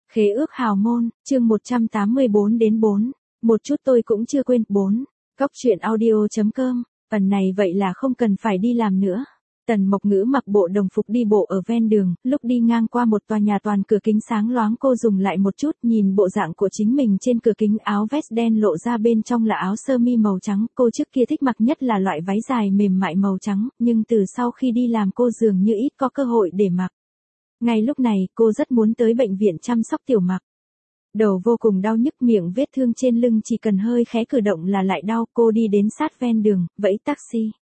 Khế ước hào môn, chương 184-4. Một chút tôi cũng chưa quên. 4. Cóc truyện audio.com. Phần này vậy là không cần phải đi làm nữa. Tần Mộc Ngữ mặc bộ đồng phục đi bộ ở ven đường, lúc đi ngang qua một tòa nhà toàn cửa kính sáng loáng cô dừng lại một chút nhìn bộ dạng của chính mình trên cửa kính, áo vest đen lộ ra bên trong là áo sơ mi màu trắng, cô trước kia thích mặc nhất là loại váy dài mềm mại màu trắng, nhưng từ sau khi đi làm cô dường như ít có cơ hội để mặc. Ngay lúc này, cô rất muốn tới bệnh viện chăm sóc Tiểu Mặc. Đầu vô cùng đau nhức, miệng vết thương trên lưng chỉ cần hơi khẽ cử động là lại đau, cô đi đến sát ven đường, vẫy taxi.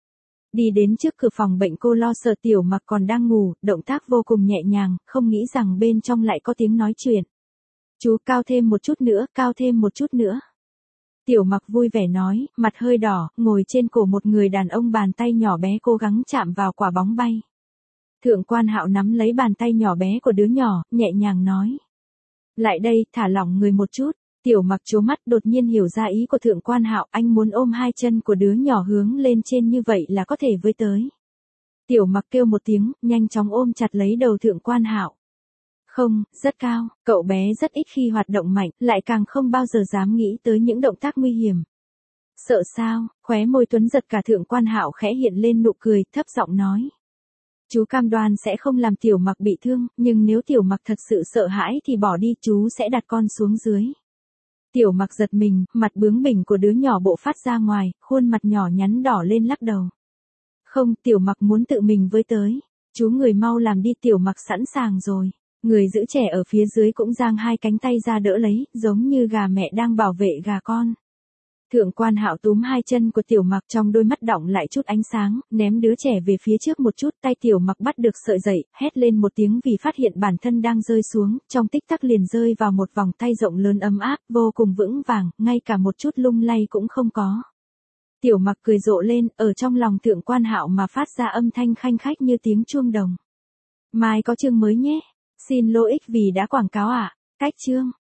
Đi đến trước cửa phòng bệnh cô lo sợ Tiểu Mặc còn đang ngủ, động tác vô cùng nhẹ nhàng, không nghĩ rằng bên trong lại có tiếng nói chuyện. Chú cao thêm một chút nữa, cao thêm một chút nữa. Tiểu Mặc vui vẻ nói, mặt hơi đỏ, ngồi trên cổ một người đàn ông, bàn tay nhỏ bé cố gắng chạm vào quả bóng bay. Thượng quan Hạo nắm lấy bàn tay nhỏ bé của đứa nhỏ, nhẹ nhàng nói. Lại đây, thả lỏng người một chút. Tiểu Mặc trố mắt, đột nhiên hiểu ra ý của Thượng quan Hạo, anh muốn ôm hai chân của đứa nhỏ hướng lên trên như vậy là có thể với tới. Tiểu Mặc kêu một tiếng, nhanh chóng ôm chặt lấy đầu Thượng quan Hạo. Không, rất cao, cậu bé rất ít khi hoạt động mạnh, lại càng không bao giờ dám nghĩ tới những động tác nguy hiểm. Sợ sao? Khóe môi Tuấn giật cả. Thượng quan Hạo khẽ hiện lên nụ cười, thấp giọng nói. Chú cam đoan sẽ không làm Tiểu Mặc bị thương, nhưng nếu Tiểu Mặc thật sự sợ hãi thì bỏ đi, chú sẽ đặt con xuống dưới. Tiểu Mặc giật mình, mặt bướng bỉnh của đứa nhỏ bộ phát ra ngoài, khuôn mặt nhỏ nhắn đỏ lên lắc đầu. Không, Tiểu Mặc muốn tự mình với tới. Chú người mau làm đi. Tiểu Mặc sẵn sàng rồi. Người giữ trẻ ở phía dưới cũng giang hai cánh tay ra đỡ lấy, giống như gà mẹ đang bảo vệ gà con. Thượng quan Hạo túm hai chân của Tiểu Mặc, trong đôi mắt đọng lại chút ánh sáng, ném đứa trẻ về phía trước một chút, tay Tiểu Mặc bắt được sợi dậy, hét lên một tiếng vì phát hiện bản thân đang rơi xuống, trong tích tắc liền rơi vào một vòng tay rộng lớn ấm áp, vô cùng vững vàng, ngay cả một chút lung lay cũng không có. Tiểu Mặc cười rộ lên, ở trong lòng Thượng quan Hạo mà phát ra âm thanh khanh khách như tiếng chuông đồng. Mai có chương mới nhé. Xin lỗi vì đã quảng cáo ạ. Cách chương.